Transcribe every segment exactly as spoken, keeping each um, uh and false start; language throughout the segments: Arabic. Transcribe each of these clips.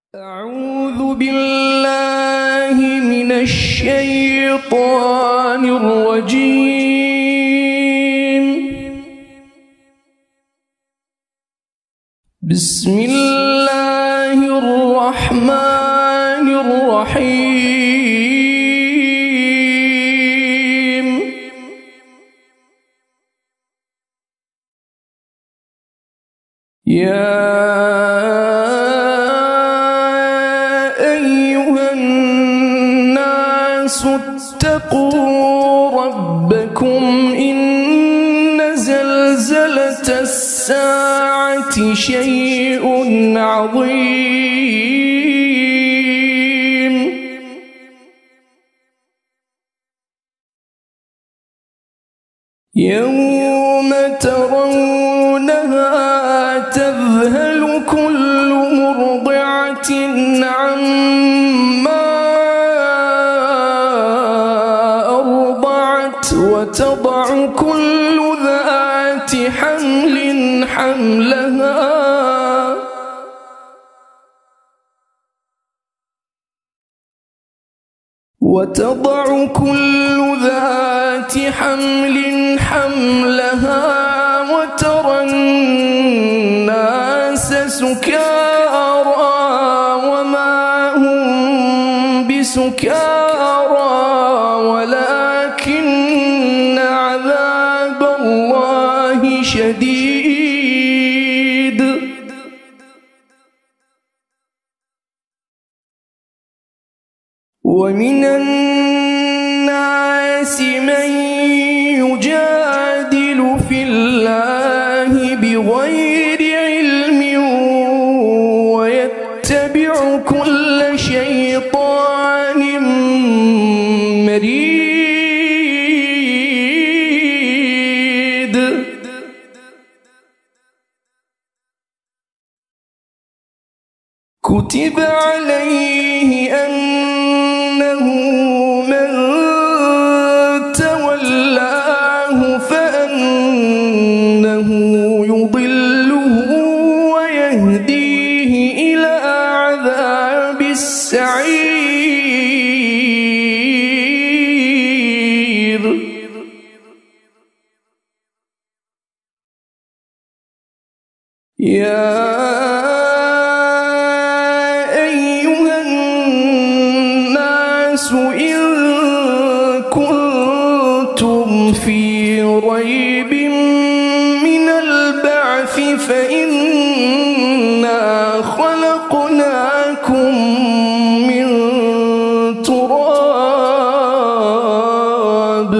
أعوذ بالله من الشيطان الرجيم. بسم الله الرحمن الرحيم. يا اتقوا ربكم إن زلزلة الساعة شيء عظيم. يوم ترونها تذهل كل مرضعة عما وتضع كل ذات حمل حملها وتضع كل ذات حمل حملها وترى الناس سكارى وما هم بسكارى ولكن عذاب الله شديد. ومن الناس من يجادل في الله بغير علم ويتبع كل شيطان مريد. كتب عليه أنه من تولاه فأنه يضله ويهديه إلى عذاب السعير. يا إن كنتم في ريب من البعث فإنا خلقناكم من تراب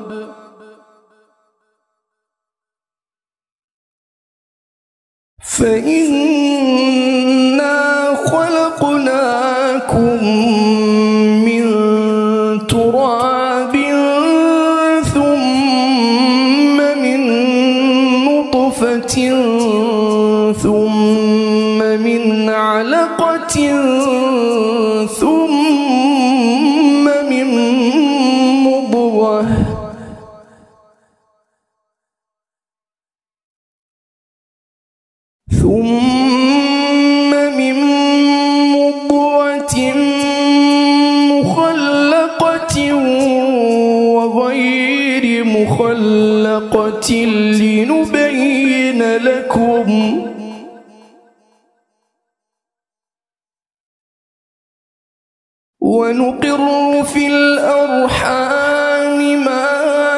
فإنا خلقناكم تراب ثم من نطفة ثم من علقة ثم من مضغة ثم من مضغة مخلقة وغير مخلقة لنبين لكم ونقر في الأرحام ما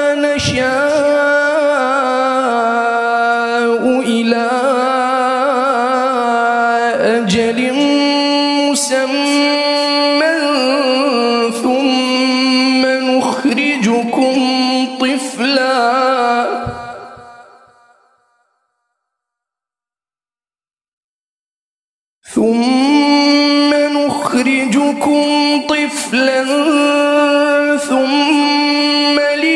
نشاء إلى أجل مسمى ثم نخرجكم طفلا ثم نخرجكم طفلا ثم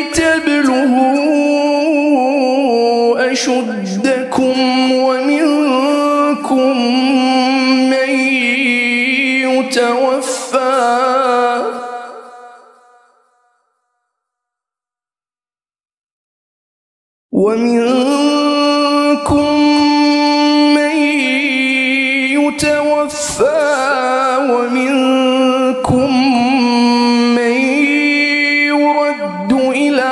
لتبلغوا أشدكم ومنكم من يتوفى ومنكم من يتوفى يتوفى ومنكم من يرد إلى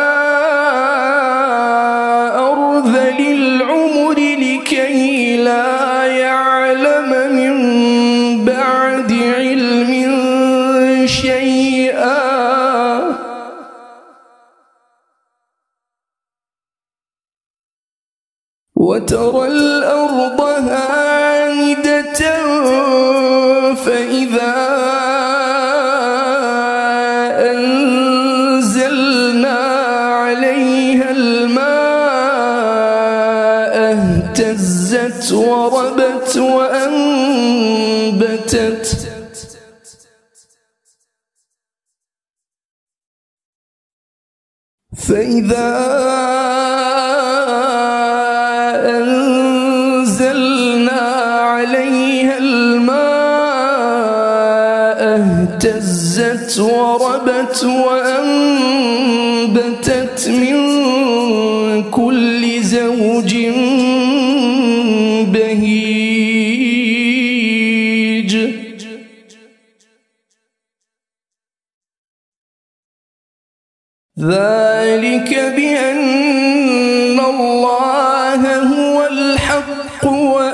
أرذل العمر لكي لا يعلم من بعد علم شيئا وترى الأرض هامدة فإذا أنزلنا عليها الماء اهتزت وربت وأنبتت فإذا أنزلنا عليها الماء اهتزت وربت وأنبتت من كل زوج بهيج ذلك بأن الله هو الحق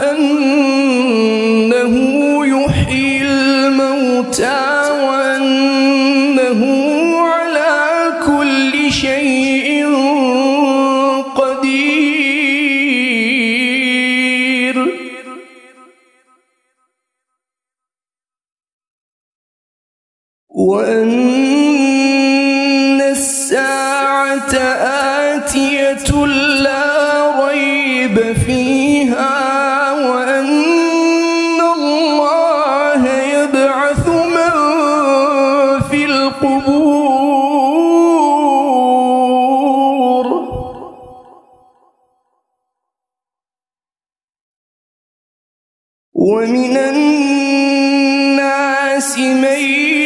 وأنه يحيي الموتى وأنه على كل شيء قدير وأن الساعة آتية لا ريب فيها وأن الله يبعث من في القبور ومن الناس من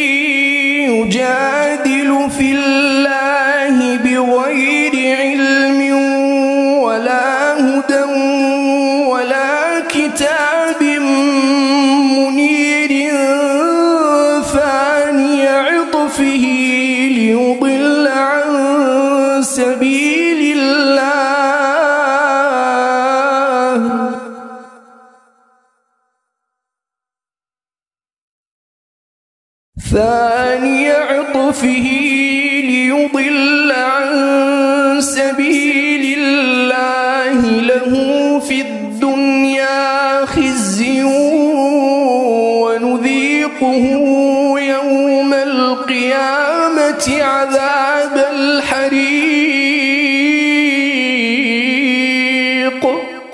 يجادل في الله بغير علم ولا هدى ولا كتاب منير ثاني عطفه ليضل عن سبيل الله ثاني عطفه ليضل عن سبيل الله له في الدنيا خزي ونذيقه يوم القيامة عذاب الحريق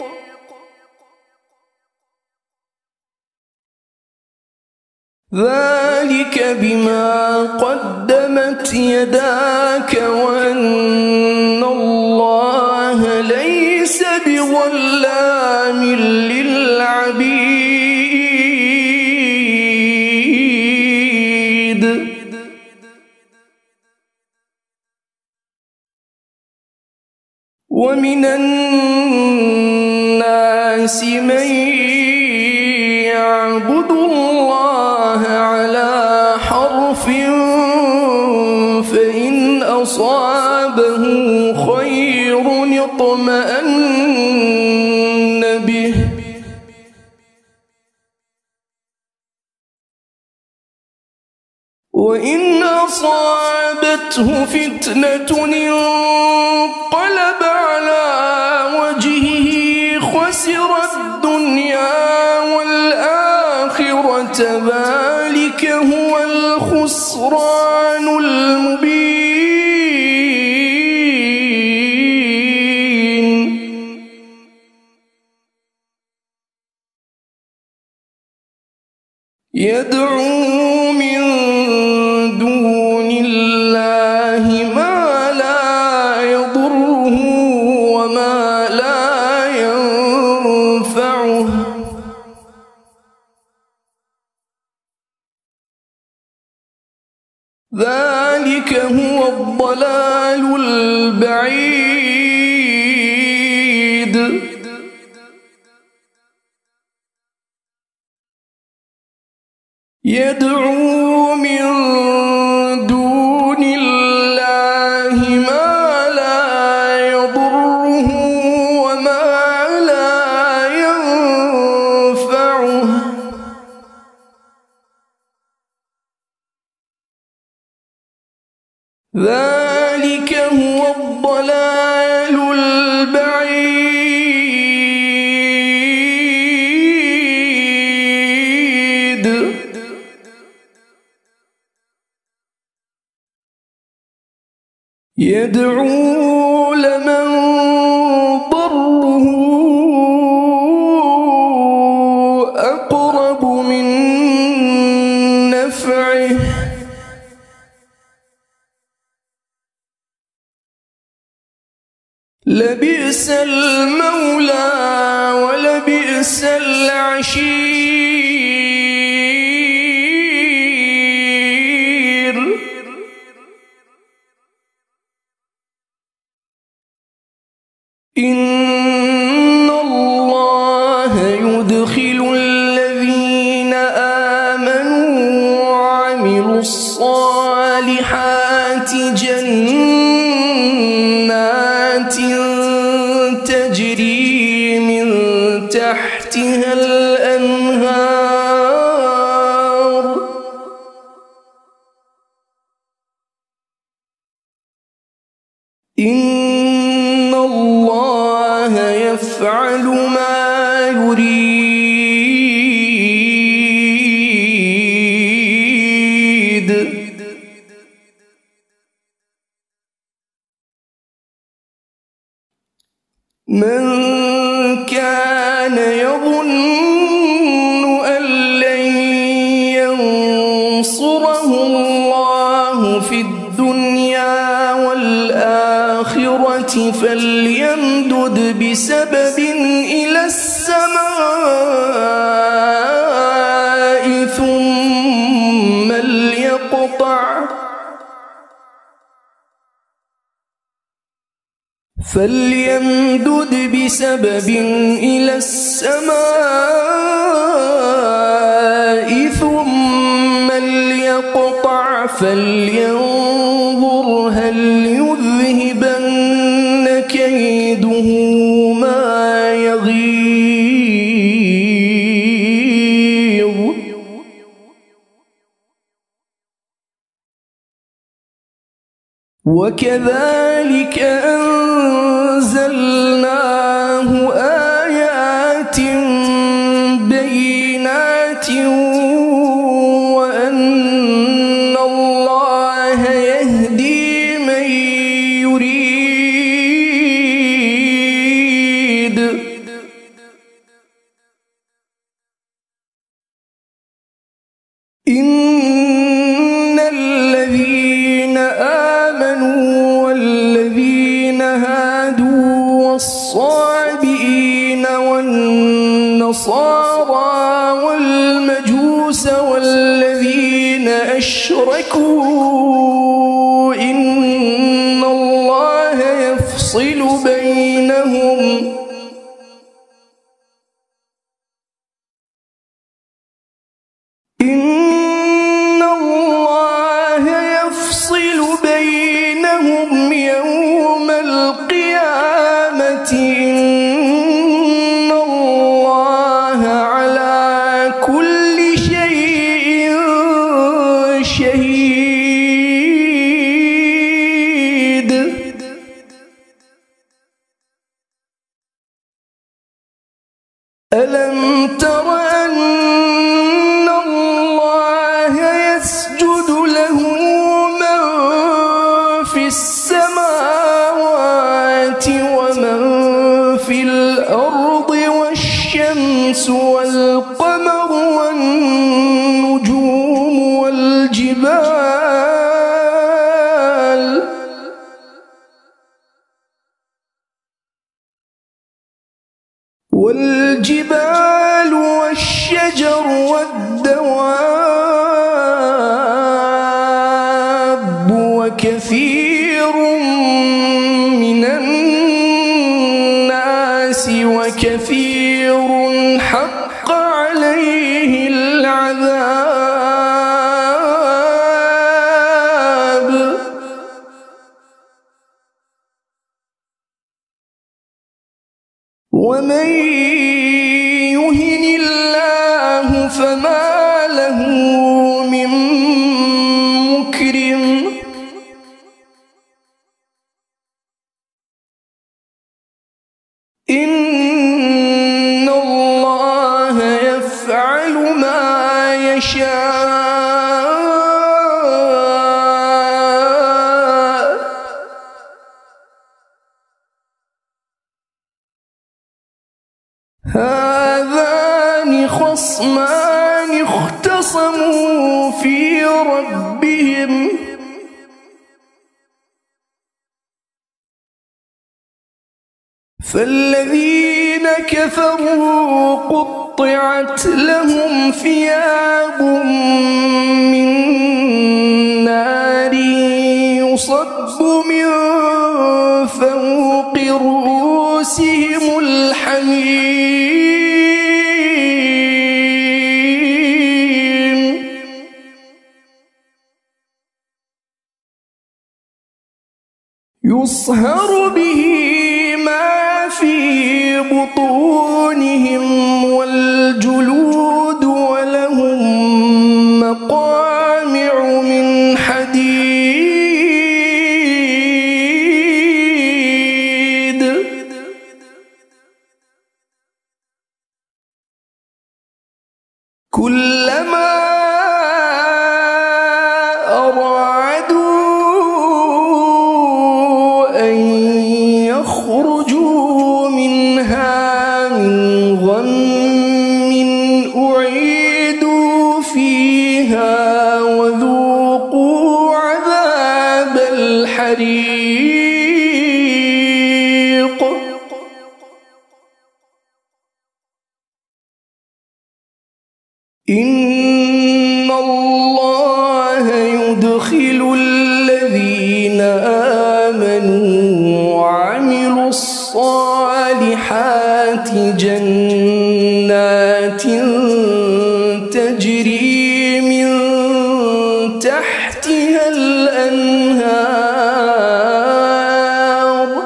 ذلك بما قدمت يداك وأن الله ليس بظلام للعبيد ومن الناس من يعبد الله على حرف فإن أصابه خير اطمأن به وإن أصابته فتنة انقلب على وجهه خسر الدنيا والآخرة ذلك هو الخسران المبين يدعو من دون الله ما لا يضره وما لا ينفعه ذلك هو الضلال البعيد يدعو من دون الله ما لا يضره وما لا ينفعه ذلك هو الضلال البعيد. يدعو لمن ضره أقرب من نفعه لبئس المولى ولبئس العشير. إن الله يدخل الذين آمنوا وعملوا الصالحات جنات تجري من تحتها الأنهار إن الله يفعل ما يريد. من كان يظن أن لن ينصره الله في الدنيا والآخرة فليمدد بسبب إلى السماء ثم ليقطع فليمدد بسبب إلى السماء ثم ليقطع فلينظر هل يذهبن كيده ما يغيظ. وكذلك أنزلناه آيات بينات وأن الله يهدي من يريد. إن الذين آمنوا والذين هادوا والصابئين والنصارى والمجوس والذين أشركوا إن الله يفصل بينهم إن الله يفصل بينهم يوم القيامة إن الله على كل شيء شهيد. ألم تر أن الله يسجد له من في السماوات ومن في الأرض والشمس والقمر والنجوم والجبال والجبال والشجر والدواب وكثير من الناس وكثير حق عليه العذاب. ومن يهن الله فما له من مكرم إن الله يفعل ما يشاء هذان خصمان اختصموا في ربهم فالذين كفروا قطعت لهم ثياب من نار يصب من فوق رؤوسهم الحميم يصهر به ما في بطونهم والجلود ولهم مقامع من حديد كلما أرادوا أن يخرجوا منها من غم أعيدوا فيها وذوقوا عذاب الحريق إن الله يدخل الذين آمنوا وعملوا الصالحات جنات تجري من تحتها الأنهار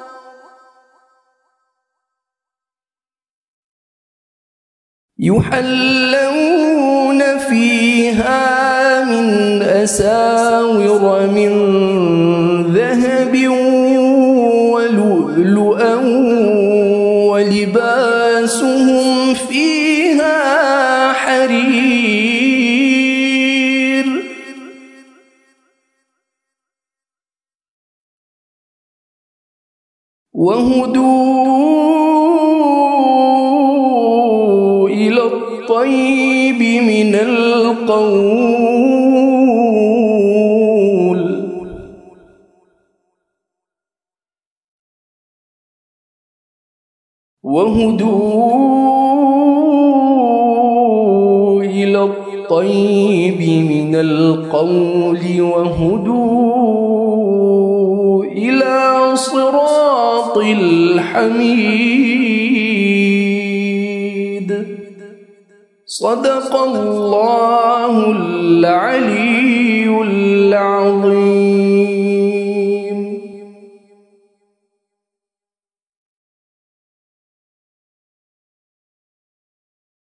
يحلون فيها من أساور من ذهب ولؤلؤا ولباسهم فيها حرير وهدوا إلى الطيب من القول وهدوا إلى الطيب من القول وهدوا إلى صراط الحميد صدق الله العلي العظيم.